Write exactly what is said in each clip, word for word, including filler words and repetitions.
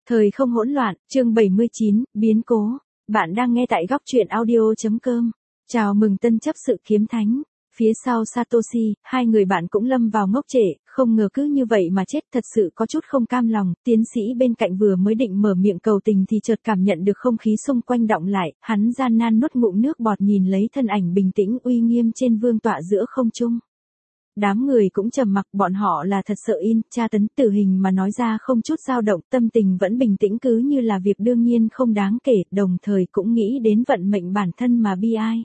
Thời không hỗn loạn, chương bảy mươi chín, biến cố. Bạn đang nghe tại góc truyện audio.com. Chào mừng tân chấp sự kiếm thánh. Phía sau Satoshi, hai người bạn cũng lâm vào ngốc trệ, không ngờ cứ như vậy mà chết, thật sự có chút không cam lòng. Tiến sĩ bên cạnh vừa mới định mở miệng cầu tình thì chợt cảm nhận được không khí xung quanh đọng lại, hắn gian nan nuốt ngụm nước bọt nhìn lấy thân ảnh bình tĩnh uy nghiêm trên vương tọa giữa không trung. Đám người cũng trầm mặc, bọn họ là thật sợ in, tra tấn tử hình mà nói ra không chút dao động, tâm tình vẫn bình tĩnh cứ như là việc đương nhiên không đáng kể, đồng thời cũng nghĩ đến vận mệnh bản thân mà bi ai.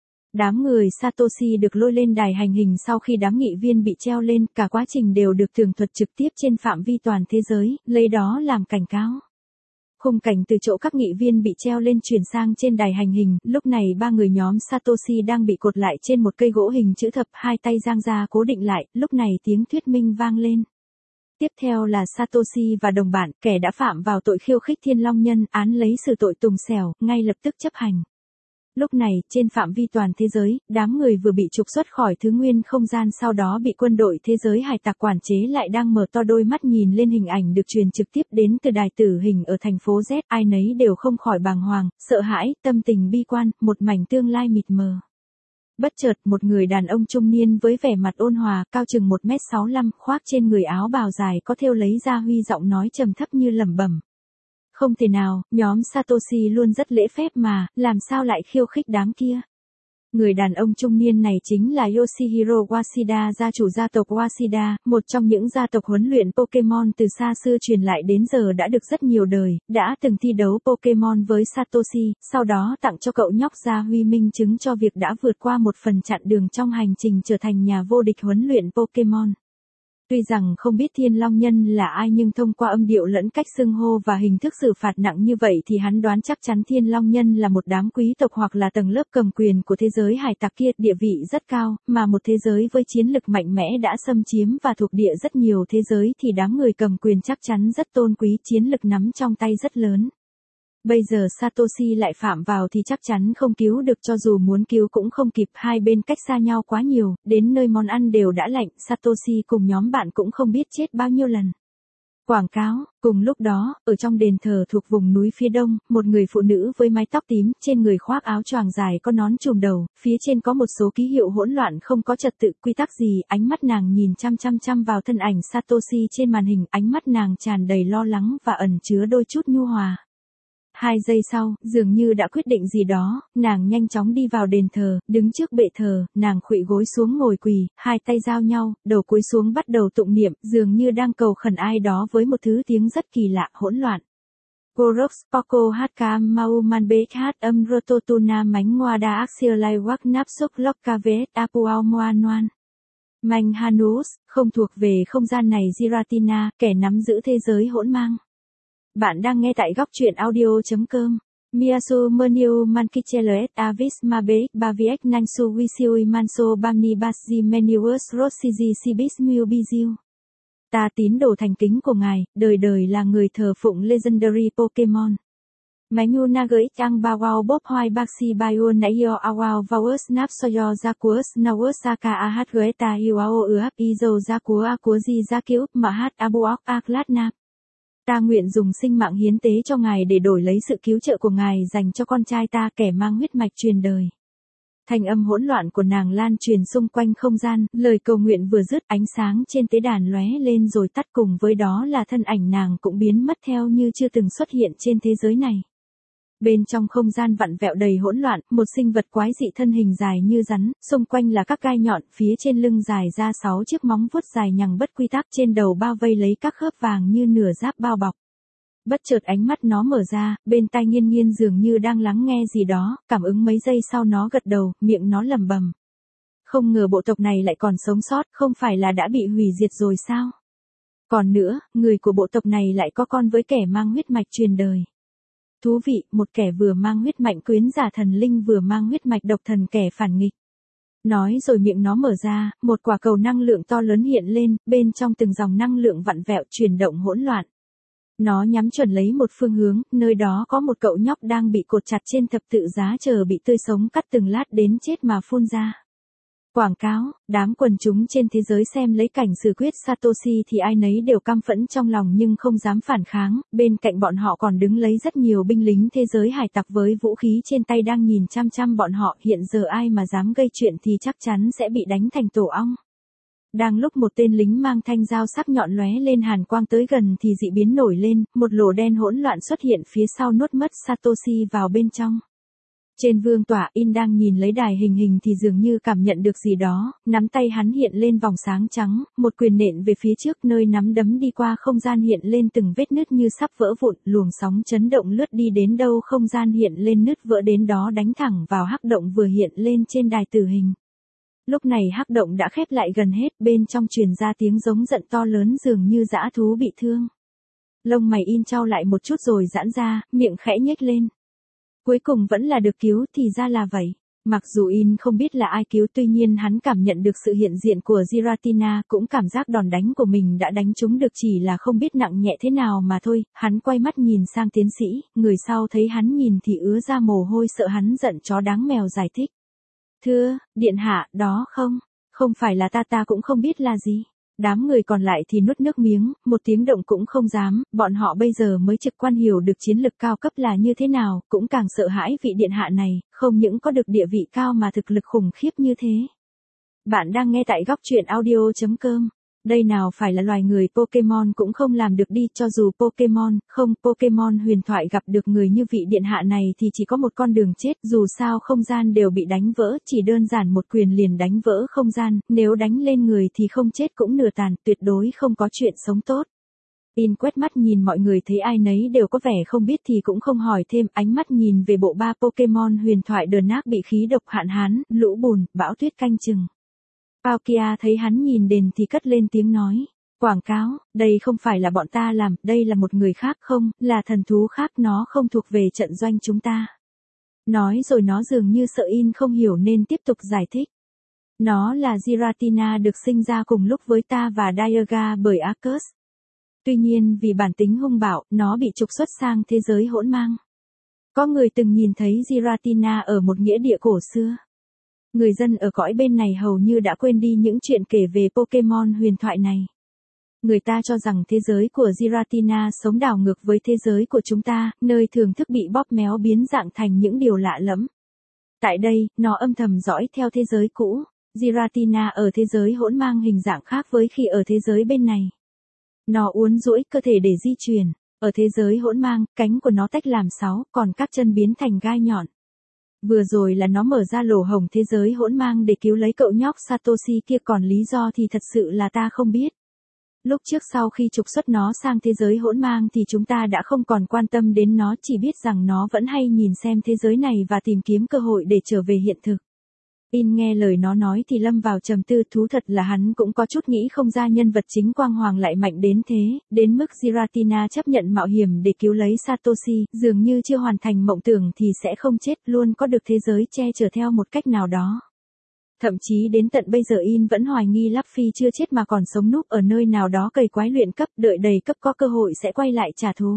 Đám người Satoshi được lôi lên đài hành hình sau khi đám nghị viên bị treo lên, cả quá trình đều được tường thuật trực tiếp trên phạm vi toàn thế giới, lấy đó làm cảnh cáo. Khung cảnh từ chỗ các nghị viên bị treo lên chuyển sang trên đài hành hình, lúc này ba người nhóm Satoshi đang bị cột lại trên một cây gỗ hình chữ thập, hai tay giang ra cố định lại, lúc này tiếng thuyết minh vang lên. Tiếp theo là Satoshi và đồng bạn, kẻ đã phạm vào tội khiêu khích Thiên Long Nhân, án lấy xử tội tùng xẻo, ngay lập tức chấp hành. Lúc này, trên phạm vi toàn thế giới, đám người vừa bị trục xuất khỏi thứ nguyên không gian sau đó bị quân đội thế giới hải tặc quản chế lại đang mở to đôi mắt nhìn lên hình ảnh được truyền trực tiếp đến từ đài tử hình ở thành phố Z, ai nấy đều không khỏi bàng hoàng, sợ hãi, tâm tình bi quan, một mảnh tương lai mịt mờ. Bất chợt, một người đàn ông trung niên với vẻ mặt ôn hòa, cao chừng một mét sáu mươi lăm, khoác trên người áo bào dài có thêu lấy ra huy giọng nói trầm thấp như lẩm bẩm. Không thể nào, nhóm Satoshi luôn rất lễ phép mà, làm sao lại khiêu khích đám kia. Người đàn ông trung niên này chính là Yoshihiro Washida, gia chủ gia tộc Washida, một trong những gia tộc huấn luyện Pokemon từ xa xưa truyền lại đến giờ đã được rất nhiều đời, đã từng thi đấu Pokemon với Satoshi, sau đó tặng cho cậu nhóc gia huy minh chứng cho việc đã vượt qua một phần chặng đường trong hành trình trở thành nhà vô địch huấn luyện Pokemon. Tuy rằng không biết Thiên Long Nhân là ai nhưng thông qua âm điệu lẫn cách xưng hô và hình thức xử phạt nặng như vậy thì hắn đoán chắc chắn Thiên Long Nhân là một đám quý tộc hoặc là tầng lớp cầm quyền của thế giới hải tặc kia, địa vị rất cao, mà một thế giới với chiến lực mạnh mẽ đã xâm chiếm và thuộc địa rất nhiều thế giới thì đám người cầm quyền chắc chắn rất tôn quý, chiến lực nắm trong tay rất lớn. Bây giờ Satoshi lại phạm vào thì chắc chắn không cứu được, cho dù muốn cứu cũng không kịp, hai bên cách xa nhau quá nhiều, đến nơi món ăn đều đã lạnh, Satoshi cùng nhóm bạn cũng không biết chết bao nhiêu lần. Quảng cáo, cùng lúc đó, ở trong đền thờ thuộc vùng núi phía đông, một người phụ nữ với mái tóc tím, trên người khoác áo choàng dài có nón trùm đầu, phía trên có một số ký hiệu hỗn loạn không có trật tự quy tắc gì, ánh mắt nàng nhìn chăm chăm chăm vào thân ảnh Satoshi trên màn hình, ánh mắt nàng tràn đầy lo lắng và ẩn chứa đôi chút nhu hòa. Hai giây sau, dường như đã quyết định gì đó, nàng nhanh chóng đi vào đền thờ, đứng trước bệ thờ, nàng khuỵu gối xuống ngồi quỳ, hai tay giao nhau, đầu cúi xuống bắt đầu tụng niệm, dường như đang cầu khẩn ai đó với một thứ tiếng rất kỳ lạ, hỗn loạn. Gorox Poco Hatkam Mau Manbek Hát Âm Rototuna Mánh Ngoa Đa Axia Lai Wak Nap Suk Lokkavet Apuao Moan Noan. Manh Hanus, không thuộc về không gian này Giratina, kẻ nắm giữ thế giới hỗn mang. Bạn đang nghe tại góc truyện audio.com. Miasu Meniu Mankicheles Avis Mabe Baviek Nansu Wisiui Manso Bamni Basji Menius Rosiji Sibis Miu Biziu. Ta tín đồ thành kính của ngài, đời đời là người thờ phụng Legendary Pokemon. Mánh Nagoi Chang Bawao Bob Hoai Baxi Bio Naio Awao Vowers Nap Soyo Zakuus Nawus Saka Ahat Goeta Iwao Uap Izo Zakua Akuzi Zakiup Mahat Abuok Aklat Nap. Ta nguyện dùng sinh mạng hiến tế cho ngài để đổi lấy sự cứu trợ của ngài dành cho con trai ta, kẻ mang huyết mạch truyền đời. Thanh âm hỗn loạn của nàng lan truyền xung quanh không gian, lời cầu nguyện vừa dứt, ánh sáng trên tế đàn lóe lên rồi tắt, cùng với đó là thân ảnh nàng cũng biến mất theo như chưa từng xuất hiện trên thế giới này. Bên trong không gian vặn vẹo đầy hỗn loạn, một sinh vật quái dị thân hình dài như rắn, xung quanh là các gai nhọn, phía trên lưng dài ra sáu chiếc móng vuốt dài nhằng bất quy tắc, trên đầu bao vây lấy các khớp vàng như nửa giáp bao bọc. Bất chợt ánh mắt nó mở ra, bên tai Nghiên Nghiên dường như đang lắng nghe gì đó, cảm ứng mấy giây sau nó gật đầu, miệng nó lẩm bẩm. Không ngờ bộ tộc này lại còn sống sót, không phải là đã bị hủy diệt rồi sao? Còn nữa, người của bộ tộc này lại có con với kẻ mang huyết mạch truyền đời. Thú vị, một kẻ vừa mang huyết mạch quyến giả thần linh vừa mang huyết mạch độc thần kẻ phản nghịch. Nói rồi miệng nó mở ra, một quả cầu năng lượng to lớn hiện lên, bên trong từng dòng năng lượng vặn vẹo chuyển động hỗn loạn. Nó nhắm chuẩn lấy một phương hướng, nơi đó có một cậu nhóc đang bị cột chặt trên thập tự giá chờ bị tươi sống cắt từng lát đến chết mà phun ra. Quảng cáo, đám quần chúng trên thế giới xem lấy cảnh xử quyết Satoshi thì ai nấy đều căm phẫn trong lòng nhưng không dám phản kháng, bên cạnh bọn họ còn đứng lấy rất nhiều binh lính thế giới hải tặc với vũ khí trên tay đang nhìn chăm chăm bọn họ, hiện giờ ai mà dám gây chuyện thì chắc chắn sẽ bị đánh thành tổ ong. Đang lúc một tên lính mang thanh dao sắc nhọn lóe lên hàn quang tới gần thì dị biến nổi lên, một lỗ đen hỗn loạn xuất hiện phía sau nuốt mất Satoshi vào bên trong. Trên vương tọa In đang nhìn lấy đài hình hình thì dường như cảm nhận được gì đó, nắm tay hắn hiện lên vòng sáng trắng, một quyền nện về phía trước nơi nắm đấm đi qua không gian hiện lên từng vết nứt như sắp vỡ vụn, luồng sóng chấn động lướt đi đến đâu không gian hiện lên nứt vỡ đến đó đánh thẳng vào hắc động vừa hiện lên trên đài tử hình. Lúc này hắc động đã khép lại gần hết, bên trong truyền ra tiếng giống giận to lớn dường như dã thú bị thương. Lông mày In chau lại một chút rồi giãn ra, miệng khẽ nhếch lên. Cuối cùng vẫn là được cứu, thì ra là vậy. Mặc dù In không biết là ai cứu, tuy nhiên hắn cảm nhận được sự hiện diện của Giratina, cũng cảm giác đòn đánh của mình đã đánh trúng được, chỉ là không biết nặng nhẹ thế nào mà thôi. Hắn quay mắt nhìn sang tiến sĩ, người sau thấy hắn nhìn thì ứa ra mồ hôi sợ hắn giận chó đáng mèo giải thích. Thưa, điện hạ, đó không, không phải là ta ta cũng không biết là gì. Đám người còn lại thì nuốt nước miếng, một tiếng động cũng không dám, bọn họ bây giờ mới trực quan hiểu được chiến lực cao cấp là như thế nào, cũng càng sợ hãi vị điện hạ này, không những có được địa vị cao mà thực lực khủng khiếp như thế. Bạn đang nghe tại góc truyện audio chấm com. Đây nào phải là loài người Pokemon cũng không làm được đi, cho dù Pokemon, không Pokemon huyền thoại gặp được người như vị điện hạ này thì chỉ có một con đường chết, dù sao không gian đều bị đánh vỡ, chỉ đơn giản một quyền liền đánh vỡ không gian, nếu đánh lên người thì không chết cũng nửa tàn, tuyệt đối không có chuyện sống tốt. In quét mắt nhìn mọi người thấy ai nấy đều có vẻ không biết thì cũng không hỏi thêm, ánh mắt nhìn về bộ ba Pokemon huyền thoại đờn nác bị khí độc hạn hán, lũ bùn, bão tuyết canh chừng. Palkia thấy hắn nhìn đền thì cất lên tiếng nói, quảng cáo, đây không phải là bọn ta làm, đây là một người khác không, là thần thú khác, nó không thuộc về trận doanh chúng ta. Nói rồi nó dường như sợ In không hiểu nên tiếp tục giải thích. Nó là Giratina, được sinh ra cùng lúc với ta và Dialga bởi Arceus. Tuy nhiên vì bản tính hung bạo, nó bị trục xuất sang thế giới hỗn mang. Có người từng nhìn thấy Giratina ở một nghĩa địa cổ xưa. Người dân ở cõi bên này hầu như đã quên đi những chuyện kể về Pokemon huyền thoại này. Người ta cho rằng thế giới của Giratina sống đảo ngược với thế giới của chúng ta, nơi thường thức bị bóp méo biến dạng thành những điều lạ lẫm. Tại đây, nó âm thầm dõi theo thế giới cũ. Giratina ở thế giới hỗn mang hình dạng khác với khi ở thế giới bên này. Nó uốn duỗi cơ thể để di chuyển. Ở thế giới hỗn mang, cánh của nó tách làm sáu, còn các chân biến thành gai nhọn. Vừa rồi là nó mở ra lỗ hổng thế giới hỗn mang để cứu lấy cậu nhóc Satoshi kia, còn lý do thì thật sự là ta không biết. Lúc trước sau khi trục xuất nó sang thế giới hỗn mang thì chúng ta đã không còn quan tâm đến nó, chỉ biết rằng nó vẫn hay nhìn xem thế giới này và tìm kiếm cơ hội để trở về hiện thực. In nghe lời nó nói thì lâm vào trầm tư, thú thật là hắn cũng có chút nghĩ không ra nhân vật chính quang hoàng lại mạnh đến thế, đến mức Giratina chấp nhận mạo hiểm để cứu lấy Satoshi, dường như chưa hoàn thành mộng tưởng thì sẽ không chết, luôn có được thế giới che chở theo một cách nào đó. Thậm chí đến tận bây giờ In vẫn hoài nghi Luffy chưa chết mà còn sống núp ở nơi nào đó cày quái luyện cấp, đợi đầy cấp có cơ hội sẽ quay lại trả thù.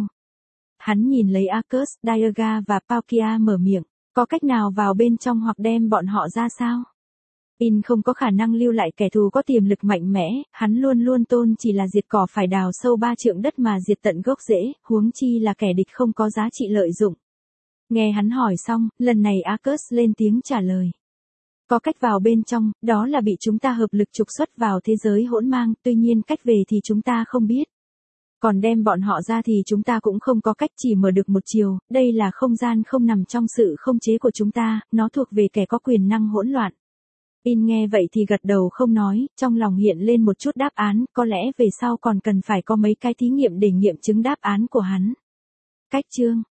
Hắn nhìn lấy Arceus, Dialga và Palkia mở miệng. Có cách nào vào bên trong hoặc đem bọn họ ra sao? In không có khả năng lưu lại kẻ thù có tiềm lực mạnh mẽ, hắn luôn luôn tôn chỉ là diệt cỏ phải đào sâu ba trượng đất mà diệt tận gốc rễ, huống chi là kẻ địch không có giá trị lợi dụng. Nghe hắn hỏi xong, lần này Arceus lên tiếng trả lời. Có cách vào bên trong, đó là bị chúng ta hợp lực trục xuất vào thế giới hỗn mang, tuy nhiên cách về thì chúng ta không biết. Còn đem bọn họ ra thì chúng ta cũng không có cách, chỉ mở được một chiều, đây là không gian không nằm trong sự không chế của chúng ta, nó thuộc về kẻ có quyền năng hỗn loạn. In nghe vậy thì gật đầu không nói, trong lòng hiện lên một chút đáp án, có lẽ về sau còn cần phải có mấy cái thí nghiệm để nghiệm chứng đáp án của hắn. Cách chương